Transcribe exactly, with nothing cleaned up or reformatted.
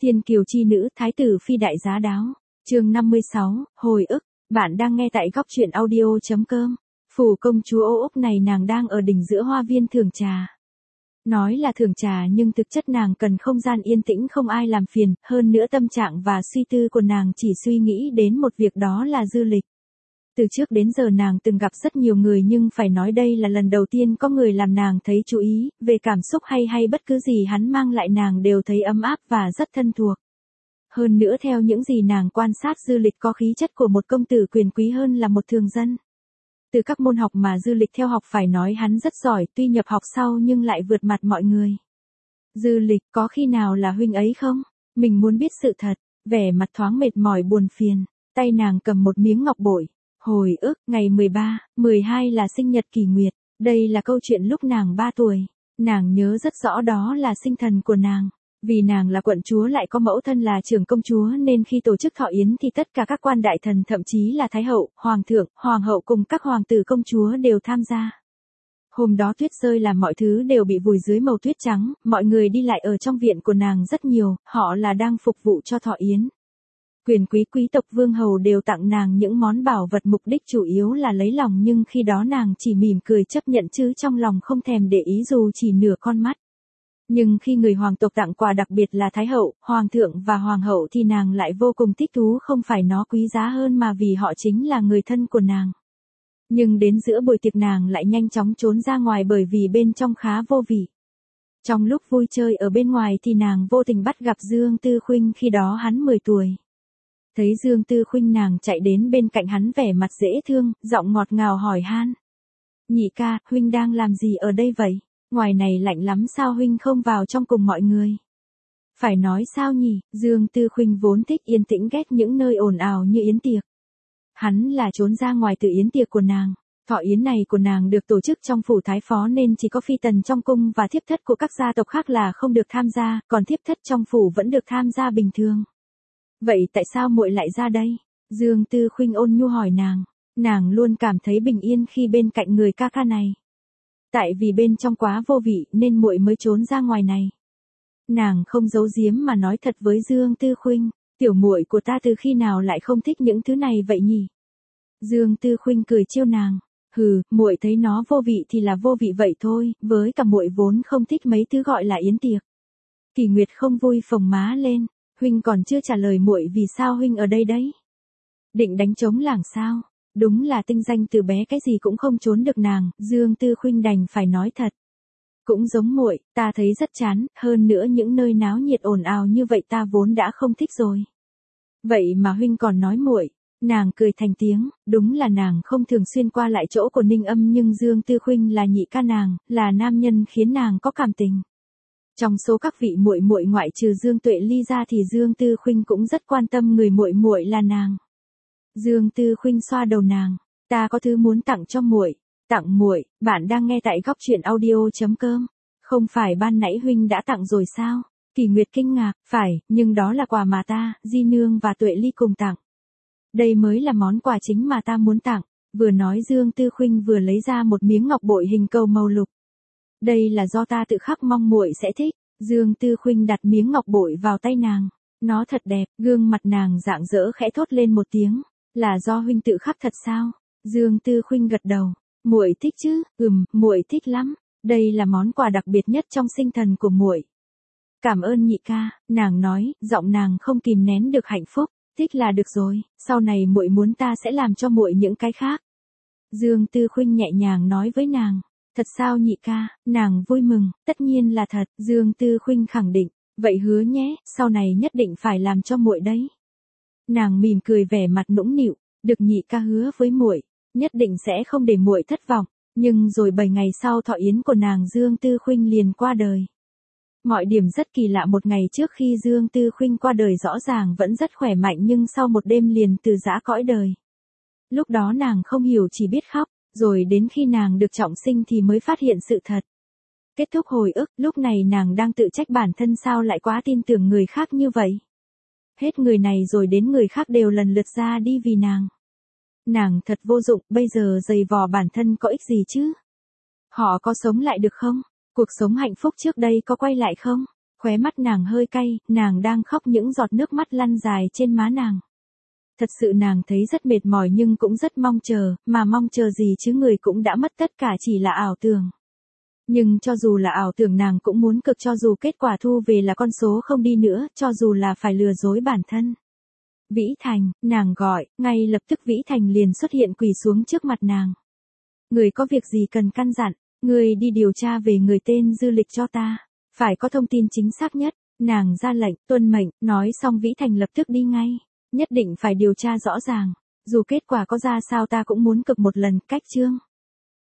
Thiên kiều chi nữ, thái tử phi đại giá đáo. Chương năm mươi sáu, hồi ức. Bạn đang nghe tại góc truyện audio chấm com. Phủ công chúa Ô Úc này nàng đang ở đỉnh giữa hoa viên thưởng trà. Nói là thưởng trà nhưng thực chất nàng cần không gian yên tĩnh không ai làm phiền, hơn nữa tâm trạng và suy tư của nàng chỉ suy nghĩ đến một việc, đó là du lịch. Từ trước đến giờ nàng từng gặp rất nhiều người nhưng phải nói đây là lần đầu tiên có người làm nàng thấy chú ý, về cảm xúc hay hay bất cứ gì hắn mang lại nàng đều thấy ấm áp và rất thân thuộc. Hơn nữa theo những gì nàng quan sát, Du Lịch có khí chất của một công tử quyền quý hơn là một thường dân. Từ các môn học mà Du Lịch theo học phải nói hắn rất giỏi, tuy nhập học sau nhưng lại vượt mặt mọi người. Du Lịch, có khi nào là huynh ấy không? Mình muốn biết sự thật. Vẻ mặt thoáng mệt mỏi buồn phiền, tay nàng cầm một miếng ngọc bội. Hồi ức, ngày mười ba, mười hai là sinh nhật Kỳ Nguyệt, đây là câu chuyện lúc nàng ba tuổi. Nàng nhớ rất rõ đó là sinh thần của nàng. Vì nàng là quận chúa lại có mẫu thân là trưởng công chúa nên khi tổ chức thọ yến thì tất cả các quan đại thần, thậm chí là thái hậu, hoàng thượng, hoàng hậu cùng các hoàng tử công chúa đều tham gia. Hôm đó tuyết rơi làm mọi thứ đều bị vùi dưới màu tuyết trắng, mọi người đi lại ở trong viện của nàng rất nhiều, họ là đang phục vụ cho thọ yến. Quyền quý quý tộc vương hầu đều tặng nàng những món bảo vật, mục đích chủ yếu là lấy lòng, nhưng khi đó nàng chỉ mỉm cười chấp nhận chứ trong lòng không thèm để ý dù chỉ nửa con mắt. Nhưng khi người hoàng tộc tặng quà, đặc biệt là thái hậu, hoàng thượng và hoàng hậu, thì nàng lại vô cùng thích thú, không phải nó quý giá hơn mà vì họ chính là người thân của nàng. Nhưng đến giữa buổi tiệc nàng lại nhanh chóng trốn ra ngoài bởi vì bên trong khá vô vị. Trong lúc vui chơi ở bên ngoài thì nàng vô tình bắt gặp Dương Tư Khuynh, khi đó hắn mười tuổi. Thấy Dương Tư Khuynh nàng chạy đến bên cạnh hắn vẻ mặt dễ thương, giọng ngọt ngào hỏi han. Nhị ca, huynh đang làm gì ở đây vậy? Ngoài này lạnh lắm sao huynh không vào trong cùng mọi người? Phải nói sao nhỉ, Dương Tư Khuynh vốn thích yên tĩnh, ghét những nơi ồn ào như yến tiệc. Hắn là trốn ra ngoài từ yến tiệc của nàng. Thọ yến này của nàng được tổ chức trong phủ thái phó nên chỉ có phi tần trong cung và thiếp thất của các gia tộc khác là không được tham gia, còn thiếp thất trong phủ vẫn được tham gia bình thường. Vậy tại sao muội lại ra đây? Dương Tư Khuynh ôn nhu hỏi nàng. Nàng luôn cảm thấy bình yên khi bên cạnh người ca ca này. Tại vì bên trong quá vô vị nên muội mới trốn ra ngoài này. Nàng không giấu giếm mà nói thật với Dương Tư Khuynh, tiểu muội của ta từ khi nào lại không thích những thứ này vậy nhỉ? Dương Tư Khuynh cười trêu nàng, hừ, muội thấy nó vô vị thì là vô vị vậy thôi, với cả muội vốn không thích mấy thứ gọi là yến tiệc. Kỳ Nguyệt không vui phồng má lên, huynh còn chưa trả lời muội vì sao huynh ở đây đấy? Định đánh trống lảng sao? Đúng là tinh danh từ bé cái gì cũng không trốn được nàng, Dương Tư Khuynh đành phải nói thật. Cũng giống muội, ta thấy rất chán, hơn nữa những nơi náo nhiệt ồn ào như vậy ta vốn đã không thích rồi. Vậy mà huynh còn nói muội. Nàng cười thành tiếng, đúng là nàng không thường xuyên qua lại chỗ của Ninh Âm, nhưng Dương Tư Khuynh là nhị ca nàng, là nam nhân khiến nàng có cảm tình. Trong số các vị muội muội ngoại trừ Dương Tuệ Ly ra thì Dương Tư Khuynh cũng rất quan tâm người muội muội là nàng. Dương Tư Khuynh xoa đầu nàng, ta có thứ muốn tặng cho muội. Tặng muội? Bạn đang nghe tại góc truyện audio chấm com. Không phải ban nãy huynh đã tặng rồi sao? Kỳ Nguyệt kinh ngạc, phải, nhưng đó là quà mà ta, Di Nương và Tuệ Ly cùng tặng. Đây mới là món quà chính mà ta muốn tặng. Vừa nói Dương Tư Khuynh vừa lấy ra một miếng ngọc bội hình cầu màu lục. Đây là do ta tự khắc mong muội sẽ thích. Dương Tư Khuynh đặt miếng ngọc bội vào tay nàng. Nó thật đẹp, gương mặt nàng rạng rỡ khẽ thốt lên một tiếng. Là do huynh tự khắc thật sao? Dương Tư Khuynh gật đầu. Muội thích chứ? Ừm, muội thích lắm. Đây là món quà đặc biệt nhất trong sinh thần của muội. Cảm ơn nhị ca, nàng nói, giọng nàng không kìm nén được hạnh phúc. Thích là được rồi, sau này muội muốn ta sẽ làm cho muội những cái khác. Dương Tư Khuynh nhẹ nhàng nói với nàng. Thật sao nhị ca? Nàng vui mừng, tất nhiên là thật. Dương Tư Khuynh khẳng định. Vậy hứa nhé, sau này nhất định phải làm cho muội đấy. Nàng mỉm cười vẻ mặt nũng nịu, được nhị ca hứa với muội, nhất định sẽ không để muội thất vọng. Nhưng rồi bảy ngày sau thọ yến của nàng, Dương Tư Khuynh liền qua đời. Mọi điểm rất kỳ lạ, một ngày trước khi Dương Tư Khuynh qua đời rõ ràng vẫn rất khỏe mạnh nhưng sau một đêm liền từ giã cõi đời. Lúc đó nàng không hiểu, chỉ biết khóc, rồi đến khi nàng được trọng sinh thì mới phát hiện sự thật. Kết thúc hồi ức, lúc này nàng đang tự trách bản thân sao lại quá tin tưởng người khác như vậy. Hết người này rồi đến người khác đều lần lượt ra đi vì nàng. Nàng thật vô dụng, bây giờ giày vò bản thân có ích gì chứ? Họ có sống lại được không? Cuộc sống hạnh phúc trước đây có quay lại không? Khóe mắt nàng hơi cay, nàng đang khóc những giọt nước mắt lăn dài trên má nàng. Thật sự nàng thấy rất mệt mỏi nhưng cũng rất mong chờ, mà mong chờ gì chứ người cũng đã mất tất cả chỉ là ảo tưởng. Nhưng cho dù là ảo tưởng nàng cũng muốn cực, cho dù kết quả thu về là con số không đi nữa, cho dù là phải lừa dối bản thân. Vĩ Thành, nàng gọi, ngay lập tức Vĩ Thành liền xuất hiện quỳ xuống trước mặt nàng. Người có việc gì cần căn dặn, người đi điều tra về người tên Dư Lịch cho ta, phải có thông tin chính xác nhất. Nàng ra lệnh, tuân mệnh, nói xong Vĩ Thành lập tức đi ngay. Nhất định phải điều tra rõ ràng, dù kết quả có ra sao ta cũng muốn cực một lần, cách chương.